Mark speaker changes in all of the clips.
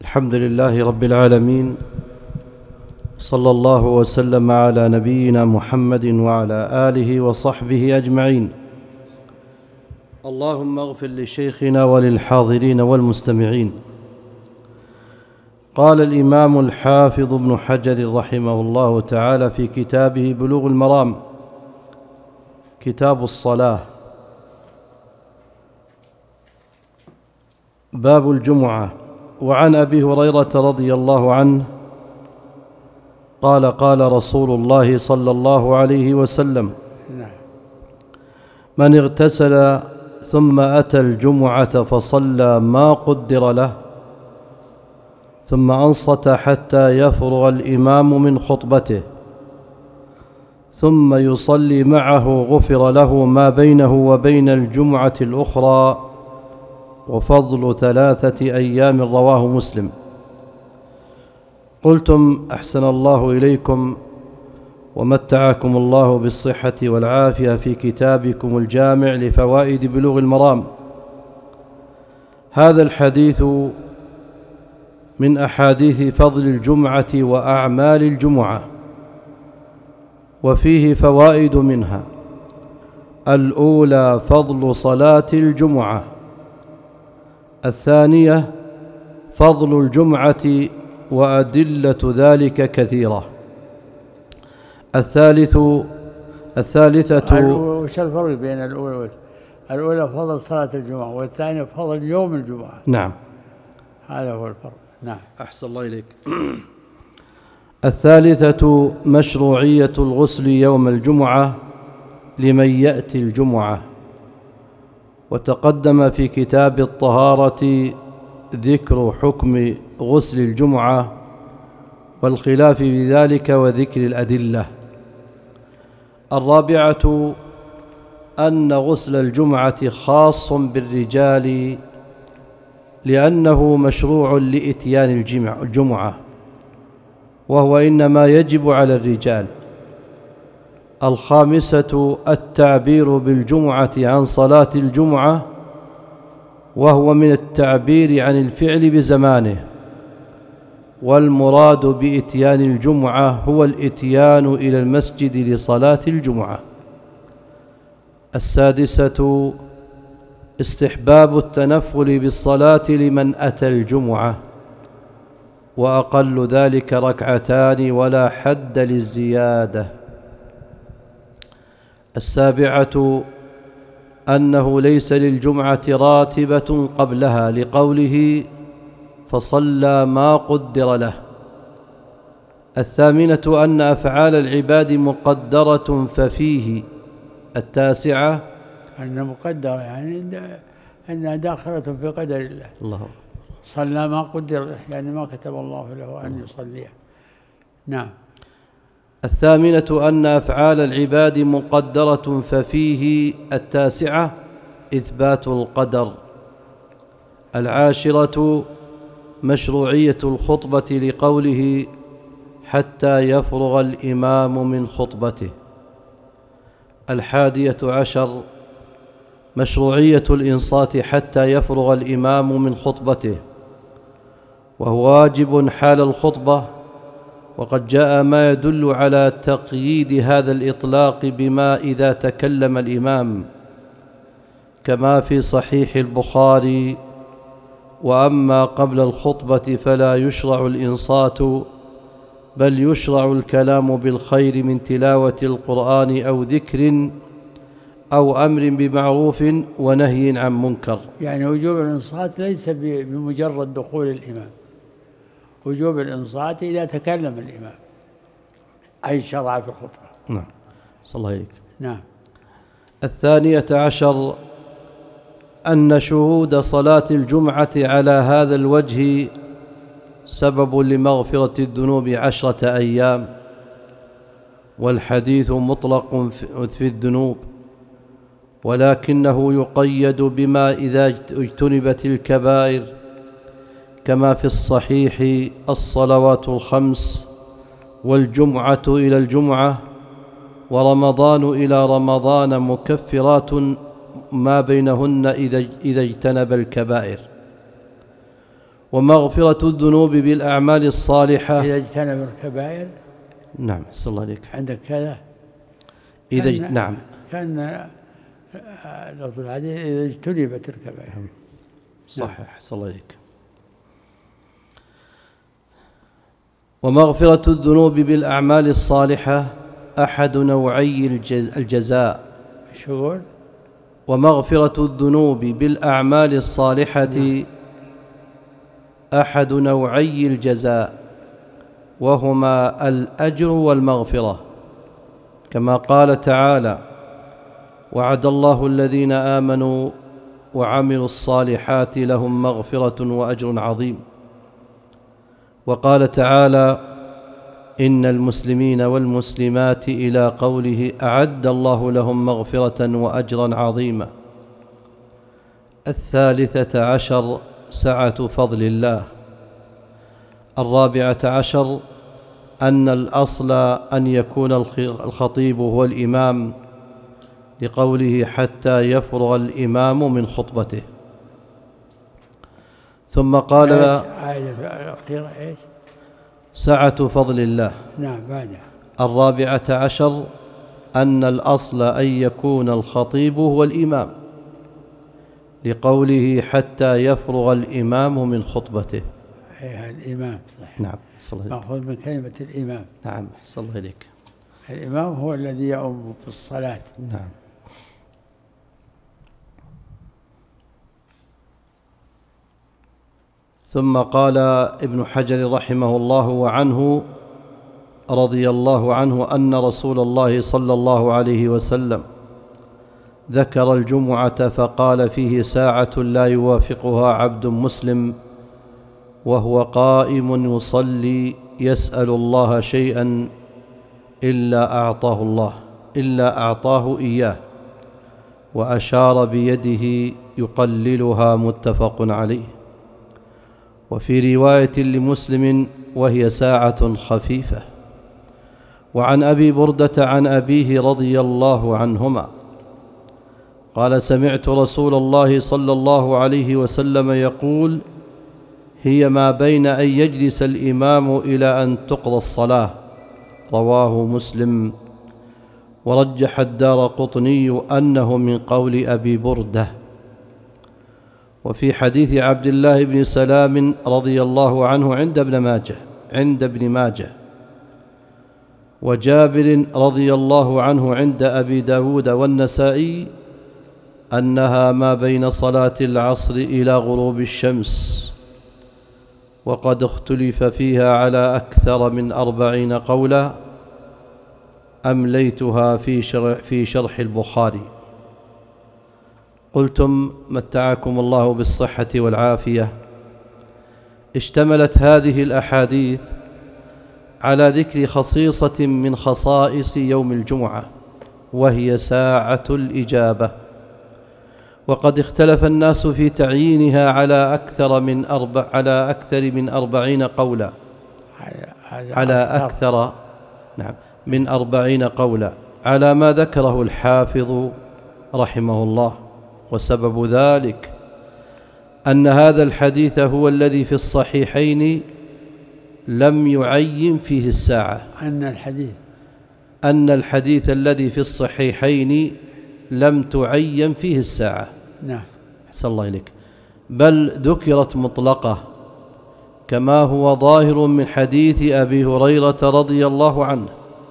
Speaker 1: الحمد لله رب العالمين، صلى الله وسلم على نبينا محمد وعلى آله وصحبه أجمعين. اللهم اغفر لشيخنا وللحاضرين والمستمعين. قال الإمام الحافظ ابن حجر رحمه الله تعالى في كتابه بلوغ المرام، كتاب الصلاة، باب الجمعة. وعن أبي هريرة رضي الله عنه قال: قال رسول الله صلى الله عليه وسلم: من اغتسل ثم أتى الجمعة فصلى ما قدر له ثم أنصت حتى يفرغ الإمام من خطبته ثم يصلي معه غفر له ما بينه وبين الجمعة الأخرى وفضل 3 أيام. رواه مسلم. قلتم: أحسن الله إليكم ومتعكم الله بالصحة والعافية في كتابكم الجامع لفوائد بلوغ المرام. هذا الحديث من أحاديث فضل الجمعة وأعمال الجمعة، وفيه فوائد منها: الأولى فضل صلاة الجمعة، الثانية فضل الجمعة وأدلة ذلك كثيرة، الثالثة
Speaker 2: وش الفرق بين الأولى فضل صلاة الجمعة والثانية فضل يوم الجمعة؟
Speaker 1: نعم،
Speaker 2: هذا هو الفرق. نعم،
Speaker 1: أحسن الله إليك. الثالثة مشروعية الغسل يوم الجمعة لمن يأتي الجمعة. وتقدم في كتاب الطهارة ذكر حكم غسل الجمعة والخلاف بذلك وذكر الأدلة. الرابعة أن غسل الجمعة خاص بالرجال لأنه مشروع لإتيان الجمعة، وهو إنما يجب على الرجال. الخامسة التعبير بالجمعة عن صلاة الجمعة، وهو من التعبير عن الفعل بزمانه، والمراد بإتيان الجمعة هو الإتيان إلى المسجد لصلاة الجمعة. السادسة استحباب التنفل بالصلاة لمن أتى الجمعة، وأقل ذلك 2 ولا حد للزيادة. السابعة أنه ليس للجمعة راتبة قبلها لقوله: فصلى ما قدر له. الثامنة أن أفعال العباد مقدرة، ففيه. التاسعة
Speaker 2: أن مقدرة يعني أنها داخلة في قدر الله.
Speaker 1: الله
Speaker 2: صلى ما قدر له يعني ما كتب الله له أن يصليه. نعم.
Speaker 1: الثامنة أن أفعال العباد مقدرة، ففيه. التاسعة إثبات القدر. العاشرة مشروعية الخطبة لقوله: حتى يفرغ الإمام من خطبته. 11 مشروعية الإنصات حتى يفرغ الإمام من خطبته، وهو واجب حال الخطبة، وقد جاء ما يدل على تقييد هذا الإطلاق بما إذا تكلم الإمام، كما في صحيح البخاري: وأما قبل الخطبة فلا يشرع الإنصات، بل يشرع الكلام بالخير من تلاوة القرآن أو ذكر أو أمر بمعروف ونهي عن منكر.
Speaker 2: يعني وجوب الإنصات ليس بمجرد دخول الإمام، وجوب الإنصات إذا تكلم الإمام أي شرع في الخطبة.
Speaker 1: نعم، صلى الله عليك.
Speaker 2: نعم.
Speaker 1: 12 أن شهود صلاة الجمعة على هذا الوجه سبب لمغفرة الذنوب 10 أيام، والحديث مطلق في الذنوب، ولكنه يقيد بما إذا اجتنبت الكبائر، كما في الصحيح: الصلوات الخمس، والجمعة إلى الجمعة، ورمضان إلى رمضان مكفرات ما بينهن إذا اجتنب الكبائر. ومغفرة الذنوب بالأعمال الصالحة
Speaker 2: إذا اجتنب الكبائر.
Speaker 1: نعم صلى الله عليك.
Speaker 2: عندك كذا
Speaker 1: نعم
Speaker 2: كان لفظ الحديث إذا اجتنبت الكبائر.
Speaker 1: صحيح صلى الله عليك. ومغفرة الذنوب بالأعمال الصالحة أحد نوعي الجزاء.
Speaker 2: شغل.
Speaker 1: ومغفرة الذنوب بالأعمال الصالحة أحد نوعي الجزاء، وهما الأجر والمغفرة، كما قال تعالى: وعد الله الذين آمنوا وعملوا الصالحات لهم مغفرة وأجر عظيم. وقال تعالى: إن المسلمين والمسلمات إلى قوله: أعد الله لهم مغفرة وأجرا عظيما. 13 سعة فضل الله. 14 أن الأصل أن يكون الخطيب هو الإمام، لقوله: حتى يفرغ الإمام من خطبته. ثم قال:
Speaker 2: الأخيرة إيش؟
Speaker 1: سعة فضل الله.
Speaker 2: نعم. بعدها
Speaker 1: 14 أن الأصل أن يكون الخطيب هو الإمام، لقوله: حتى يفرغ الإمام من خطبته.
Speaker 2: الإمام صح.
Speaker 1: نعم صلى الله عليه وسلم.
Speaker 2: مأخوذ من كلمة الإمام.
Speaker 1: نعم صلى الله عليك.
Speaker 2: الإمام هو الذي يؤم في الصلاة.
Speaker 1: نعم. ثم قال ابن حجر رحمه الله وعنه رضي الله عنه أن رسول الله صلى الله عليه وسلم ذكر الجمعة فقال: فيه ساعة لا يوافقها عبد مسلم وهو قائم يصلي يسأل الله شيئا إلا أعطاه إياه، وأشار بيده يقللها، متفق عليه. وفي رواية لمسلم: وهي ساعة خفيفة. وعن أبي بردة عن أبيه رضي الله عنهما قال: سمعت رسول الله صلى الله عليه وسلم يقول: هي ما بين أن يجلس الإمام إلى أن تقضى الصلاة. رواه مسلم. ورجح الدارقطني أنه من قول أبي بردة. وفي حديث عبد الله بن سلام رضي الله عنه عند ابن ماجه، وجابر رضي الله عنه عند أبي داود والنسائي، أنها ما بين صلاة العصر إلى غروب الشمس. وقد اختلف فيها على أكثر من 40 قولا، أمليتها في شرح البخاري. قلتم: متعكم الله بالصحة والعافية. اشتملت هذه الأحاديث على ذكر خصيصة من خصائص يوم الجمعة، وهي ساعة الإجابة. وقد اختلف الناس في تعيينها على أكثر من 40 قولا، من 40 قولا، على ما ذكره الحافظ رحمه الله. وسبب ذلك أن هذا الحديث هو الذي في الصحيحين لم يعين فيه الساعة. أن الحديث الذي في الصحيحين لم تعين فيه الساعة.
Speaker 2: نعم.
Speaker 1: أحسن الله إليك. بل ذكرت مطلقة، كما هو ظاهر من حديث أبي هريرة رضي الله عنه.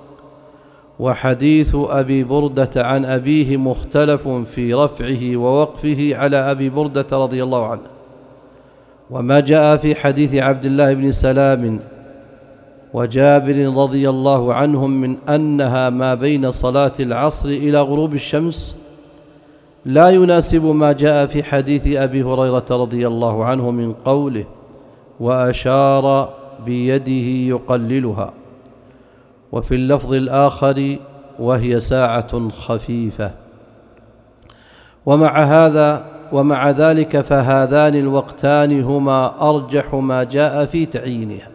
Speaker 1: وحديث أبي بردة عن أبيه مختلف في رفعه ووقفه على أبي بردة رضي الله عنه. وما جاء في حديث عبد الله بن سلام وجابر رضي الله عنهم من أنها ما بين صلاة العصر إلى غروب الشمس لا يناسب ما جاء في حديث أبي هريرة رضي الله عنه من قوله: وأشار بيده يقللها. وفي اللفظ الآخر: وهي ساعة خفيفة. ومع ذلك فهذان الوقتان هما أرجح ما جاء في تعيينها،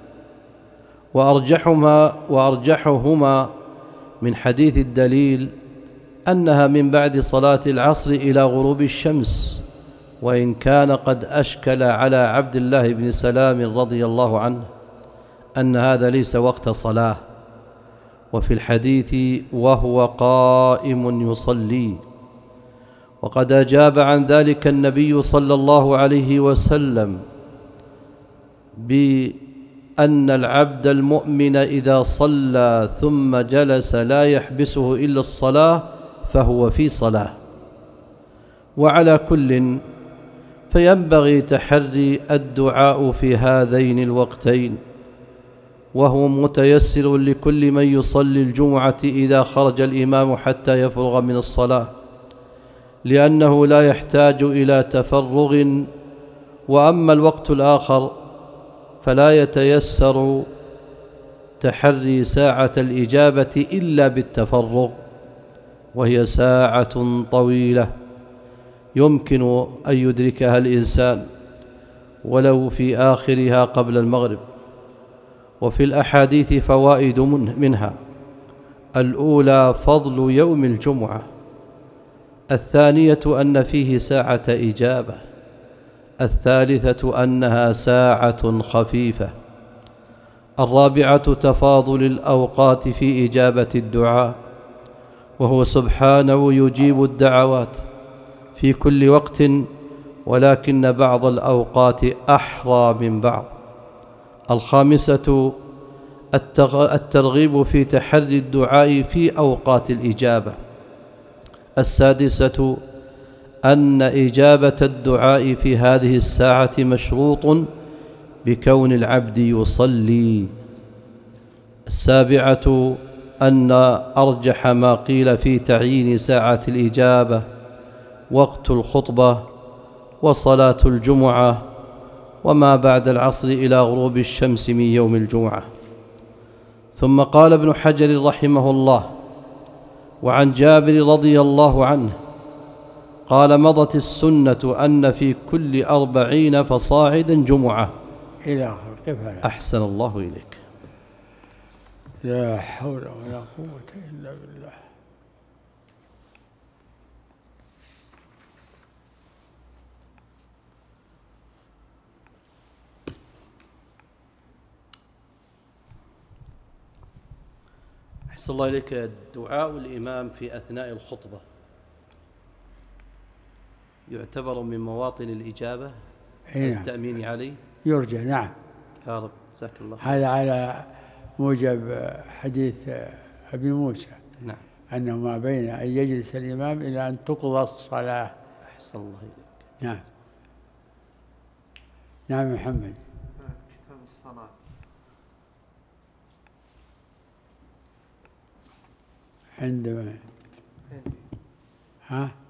Speaker 1: وأرجحهما من حديث الدليل أنها من بعد صلاة العصر إلى غروب الشمس، وإن كان قد أشكل على عبد الله بن سلام رضي الله عنه أن هذا ليس وقت صلاة، وفي الحديث وهو قائم يصلي. وقد أجاب عن ذلك النبي صلى الله عليه وسلم بأن العبد المؤمن إذا صلى ثم جلس لا يحبسه إلا الصلاة فهو في صلاة. وعلى كل فينبغي تحري الدعاء في هذين الوقتين، وهو متيسر لكل من يصلي الجمعة إذا خرج الإمام حتى يفرغ من الصلاة، لأنه لا يحتاج إلى تفرغ. وأما الوقت الآخر فلا يتيسر تحري ساعة الإجابة إلا بالتفرغ، وهي ساعة طويلة يمكن أن يدركها الإنسان ولو في آخرها قبل المغرب. وفي الأحاديث فوائد منها: الأولى فضل يوم الجمعة، الثانية أن فيه ساعة إجابة، الثالثة أنها ساعة خفيفة، الرابعة تفاضل الأوقات في إجابة الدعاء، وهو سبحانه يجيب الدعوات في كل وقت، ولكن بعض الأوقات أحرى من بعض. الخامسة الترغيب في تحري الدعاء في أوقات الإجابة. السادسة أن إجابة الدعاء في هذه الساعة مشروط بكون العبد يصلي. السابعة أن أرجح ما قيل في تعيين ساعة الإجابة وقت الخطبة وصلاة الجمعة وما بعد العصر إلى غروب الشمس من يوم الجمعة. ثم قال ابن حجر رحمه الله: وعن جابر رضي الله عنه قال: مضت السنة أن في كل 40 فصاعدا جمعة
Speaker 2: إلى آخر. كيف هذا؟
Speaker 1: أحسن الله إليك.
Speaker 2: لا حول ولا قوة إلا بالله.
Speaker 1: أحسن الله إليك. دعاء الإمام في أثناء الخطبة يعتبر من مواطن الإجابة التأمين عليه؟
Speaker 2: يرجى. نعم
Speaker 1: يا رب، جزاك الله خير.
Speaker 2: هذا على موجب حديث أبي موسى.
Speaker 1: نعم.
Speaker 2: أنه ما بين أن يجلس الإمام إلى أن تقضى الصلاة.
Speaker 1: أحسن الله إليك.
Speaker 2: نعم. نعم محمد.
Speaker 3: كتاب الصلاة.
Speaker 2: عندما ها